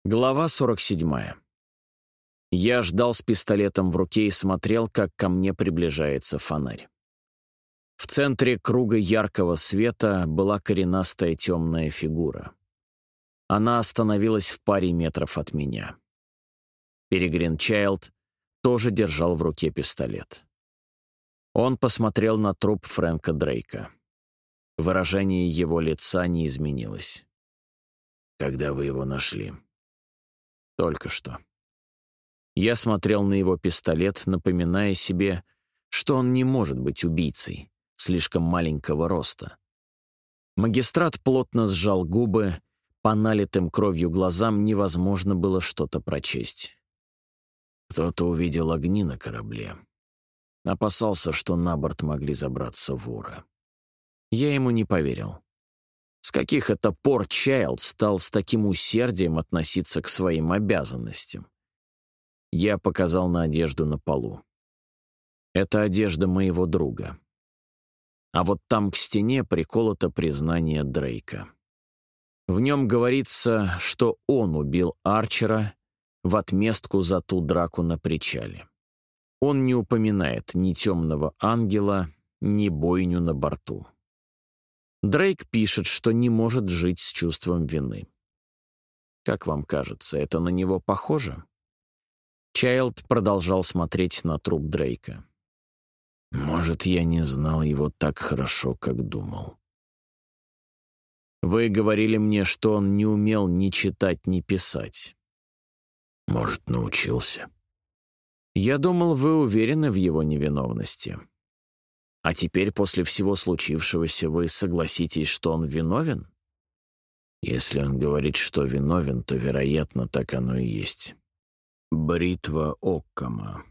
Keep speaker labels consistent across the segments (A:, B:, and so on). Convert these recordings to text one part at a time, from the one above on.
A: Глава 47. Я ждал с пистолетом в руке и смотрел, как ко мне приближается фонарь. В центре круга яркого света была коренастая темная фигура. Она остановилась в паре метров от меня. Перегрин Чайлд тоже держал в руке пистолет. Он посмотрел на труп Фрэнка Дрейка. Выражение его лица не изменилось. «Когда вы его нашли?» «Только что». Я смотрел на его пистолет, напоминая себе, что он не может быть убийцей, слишком маленького роста. Магистрат плотно сжал губы, по налитым кровью глазам невозможно было что-то прочесть. Кто-то увидел огни на корабле. Опасался, что на борт могли забраться воры. Я ему не поверил. С каких это пор Чайлд стал с таким усердием относиться к своим обязанностям? Я показал на одежду на полу. Это одежда моего друга. А вот там к стене приколото признание Дрейка. В нем говорится, что он убил Арчера в отместку за ту драку на причале. Он не упоминает ни темного ангела, ни бойню на борту. Дрейк пишет, что не может жить с чувством вины. Как вам кажется, это на него похоже? Чайлд продолжал смотреть на труп Дрейка. Может, я не знал его так хорошо, как думал. Вы говорили мне, что он не умел ни читать, ни писать. Может, научился. Я думал, вы уверены в его невиновности. А теперь, после всего случившегося, вы согласитесь, что он виновен? Если он говорит, что виновен, то, вероятно, так оно и есть. Бритва Оккама.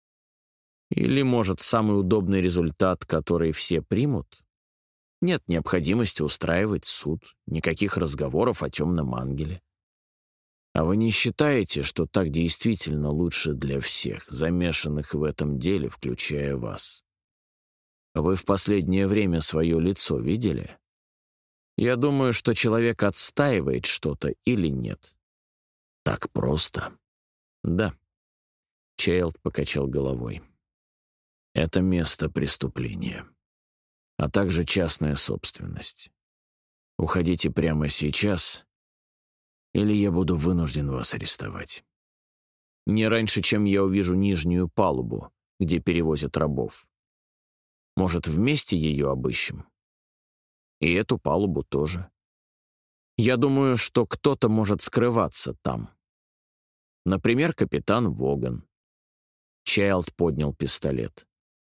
A: Или, может, самый удобный результат, который все примут? Нет необходимости устраивать суд, никаких разговоров о темном ангеле. А вы не считаете, что так действительно лучше для всех, замешанных в этом деле, включая вас? Вы в последнее время свое лицо видели? Я думаю, что человек отстаивает что-то или нет. Так просто? Да. Чайлд покачал головой. Это место преступления, а также частная собственность. Уходите прямо сейчас, или я буду вынужден вас арестовать. Не раньше, чем я увижу нижнюю палубу, где перевозят рабов. Может, вместе ее обыщем? И эту палубу тоже. Я думаю, что кто-то может скрываться там. Например, капитан Воган. Чайлд поднял пистолет.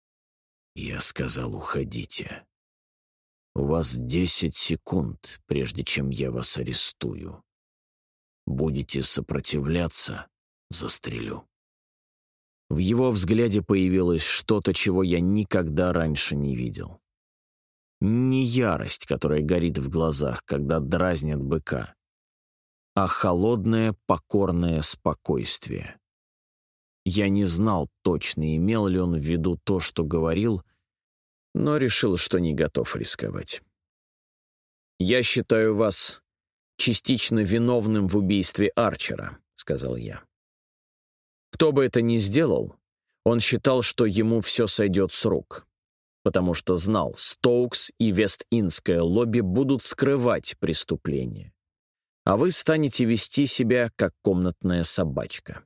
A: Я сказал, уходите. У вас 10 секунд, прежде чем я вас арестую. Будете сопротивляться — застрелю. В его взгляде появилось что-то, чего я никогда раньше не видел. Не ярость, которая горит в глазах, когда дразнят быка, а холодное, покорное спокойствие. Я не знал точно, имел ли он в виду то, что говорил, но решил, что не готов рисковать. «Я считаю вас частично виновным в убийстве Арчера», — сказал я. Кто бы это ни сделал, он считал, что ему все сойдет с рук, потому что знал, Стоукс и Вест-Индское лобби будут скрывать преступление, а вы станете вести себя, как комнатная собачка.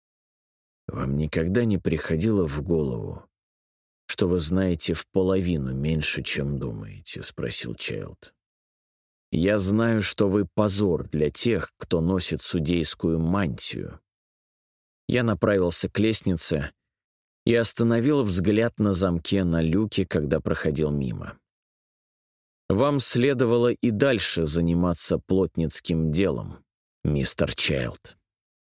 A: Вам никогда не приходило в голову, что вы знаете в половину меньше, чем думаете? — спросил Чайлд. Я знаю, что вы позор для тех, кто носит судейскую мантию. Я направился к лестнице и остановил взгляд на замке на люке, когда проходил мимо. Вам следовало и дальше заниматься плотницким делом, мистер Чайлд.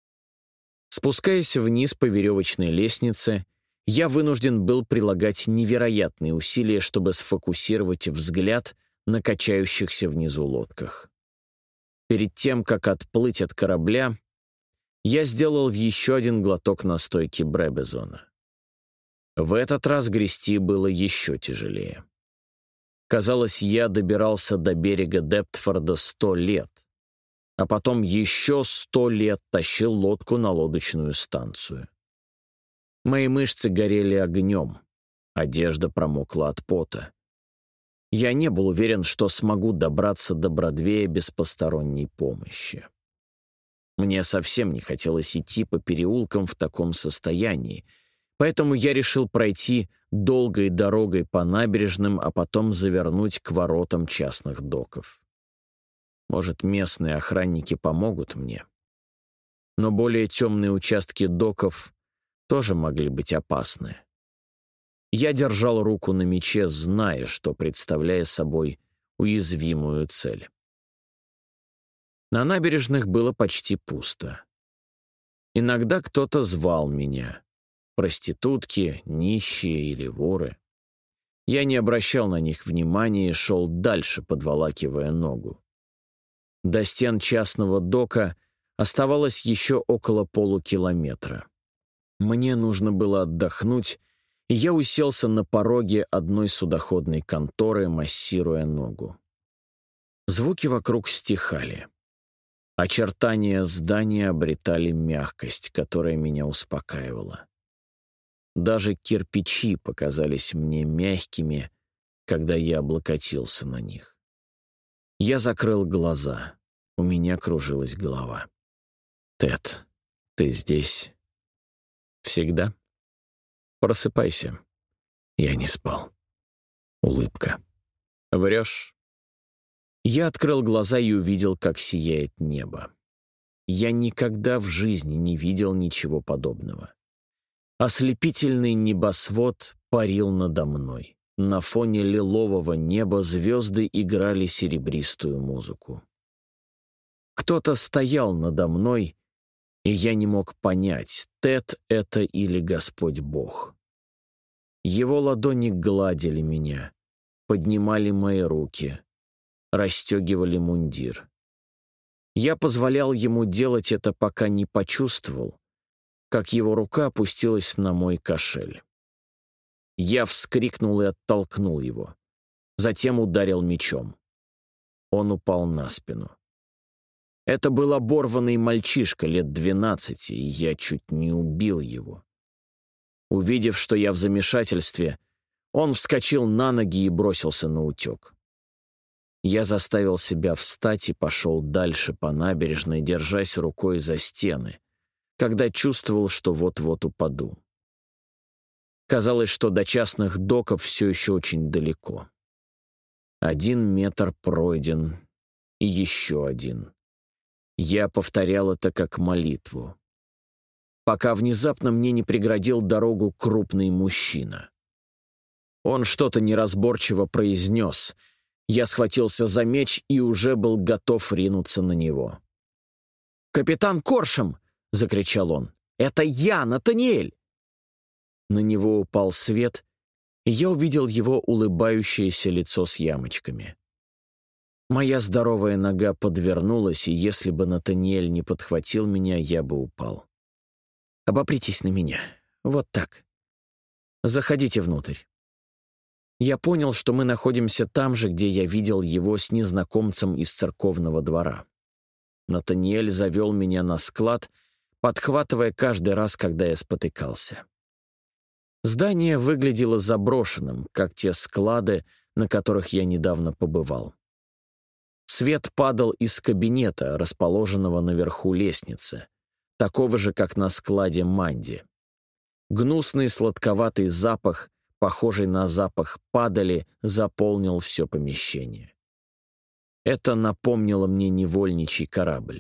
A: Спускаясь вниз по веревочной лестнице, я вынужден был прилагать невероятные усилия, чтобы сфокусировать взгляд на качающихся внизу лодках. Перед тем, как отплыть от корабля, я сделал еще один глоток настойки Бребезона. В этот раз грести было еще тяжелее. Казалось, я добирался до берега Дептфорда 100 лет. а потом еще 100 лет тащил лодку на лодочную станцию. Мои мышцы горели огнем, одежда промокла от пота. Я не был уверен, что смогу добраться до Бродвея без посторонней помощи. Мне совсем не хотелось идти по переулкам в таком состоянии, поэтому я решил пройти долгой дорогой по набережным, а потом завернуть к воротам частных доков. Может, местные охранники помогут мне? Но более темные участки доков тоже могли быть опасны. Я держал руку на мече, зная, что представляю собой уязвимую цель. На набережных было почти пусто. Иногда кто-то звал меня. Проститутки, нищие или воры. Я не обращал на них внимания и шел дальше, подволакивая ногу. До стен частного дока оставалось еще около полукилометра. Мне нужно было отдохнуть, и я уселся на пороге одной судоходной конторы, массируя ногу. Звуки вокруг стихали. Очертания здания обретали мягкость, которая меня успокаивала. Даже кирпичи показались мне мягкими, когда я облокотился на них. Я закрыл глаза. У меня кружилась голова. «Тед, ты здесь? Всегда? Просыпайся». Я не спал. Улыбка. «Врешь?» Я открыл глаза и увидел, как сияет небо. Я никогда в жизни не видел ничего подобного. Ослепительный небосвод парил надо мной. На фоне лилового неба звезды играли серебристую музыку. Кто-то стоял надо мной, и я не мог понять, Тед это или Господь Бог. Его ладони гладили меня, поднимали мои руки, расстегивали мундир. Я позволял ему делать это, пока не почувствовал, как его рука опустилась на мой кошель. Я вскрикнул и оттолкнул его. Затем ударил мечом. Он упал на спину. Это был оборванный мальчишка лет 12, и я чуть не убил его. Увидев, что я в замешательстве, он вскочил на ноги и бросился наутек. Я заставил себя встать и пошел дальше по набережной, держась рукой за стены, когда чувствовал, что вот-вот упаду. Казалось, что до частных доков все еще очень далеко. 1 метр пройден, и еще 1. Я повторял это как молитву, пока внезапно мне не преградил дорогу крупный мужчина. Он что-то неразборчиво произнес. Я схватился за меч и уже был готов ринуться на него. «Капитан Коршем!» — закричал он. «Это я, Натаниэль!» На него упал свет, и я увидел его улыбающееся лицо с ямочками. Моя здоровая нога подвернулась, и если бы Натаниэль не подхватил меня, я бы упал. «Обопритесь на меня. Вот так. Заходите внутрь». Я понял, что мы находимся там же, где я видел его с незнакомцем из церковного двора. Натаниэль завел меня на склад, подхватывая каждый раз, когда я спотыкался. Здание выглядело заброшенным, как те склады, на которых я недавно побывал. Свет падал из кабинета, расположенного наверху лестницы, такого же, как на складе Манди. Гнусный сладковатый запах, похожий на запах падали, заполнил все помещение. Это напомнило мне невольничий корабль.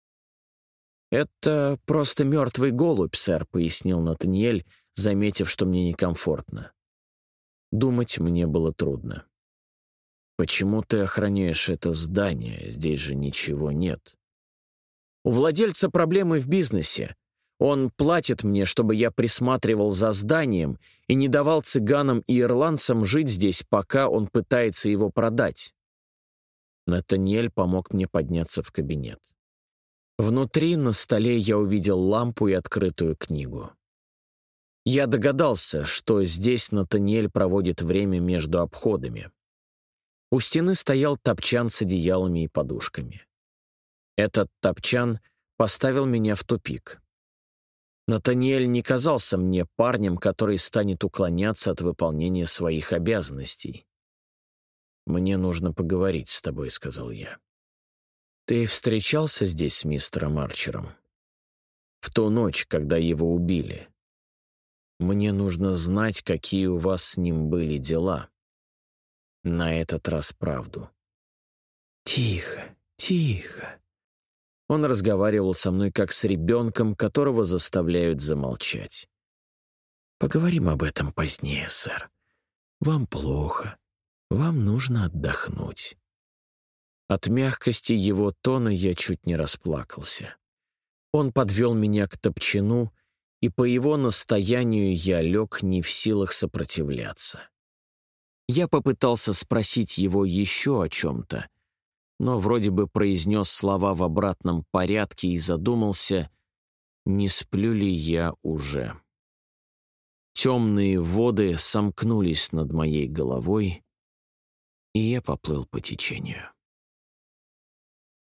A: «Это просто мертвый голубь, сэр», — пояснил Натаниэль, заметив, что мне некомфортно. Думать мне было трудно. «Почему ты охраняешь это здание? Здесь же ничего нет». «У владельца проблемы в бизнесе. Он платит мне, чтобы я присматривал за зданием и не давал цыганам и ирландцам жить здесь, пока он пытается его продать». Натаниэль помог мне подняться в кабинет. Внутри на столе я увидел лампу и открытую книгу. Я догадался, что здесь Натаниэль проводит время между обходами. У стены стоял топчан с одеялами и подушками. Этот топчан поставил меня в тупик. Натаниэль не казался мне парнем, который станет уклоняться от выполнения своих обязанностей. «Мне нужно поговорить с тобой», — сказал я. «Ты встречался здесь с мистером Арчером? В ту ночь, когда его убили. Мне нужно знать, какие у вас с ним были дела. На этот раз правду». «Тихо, тихо». Он разговаривал со мной как с ребенком, которого заставляют замолчать. «Поговорим об этом позднее, сэр. Вам плохо. Вам нужно отдохнуть». От мягкости его тона я чуть не расплакался. Он подвел меня к топчану, и по его настоянию я лег не в силах сопротивляться. Я попытался спросить его еще о чем-то, но вроде бы произнес слова в обратном порядке и задумался, не сплю ли я уже. Темные воды сомкнулись над моей головой, и я поплыл по течению.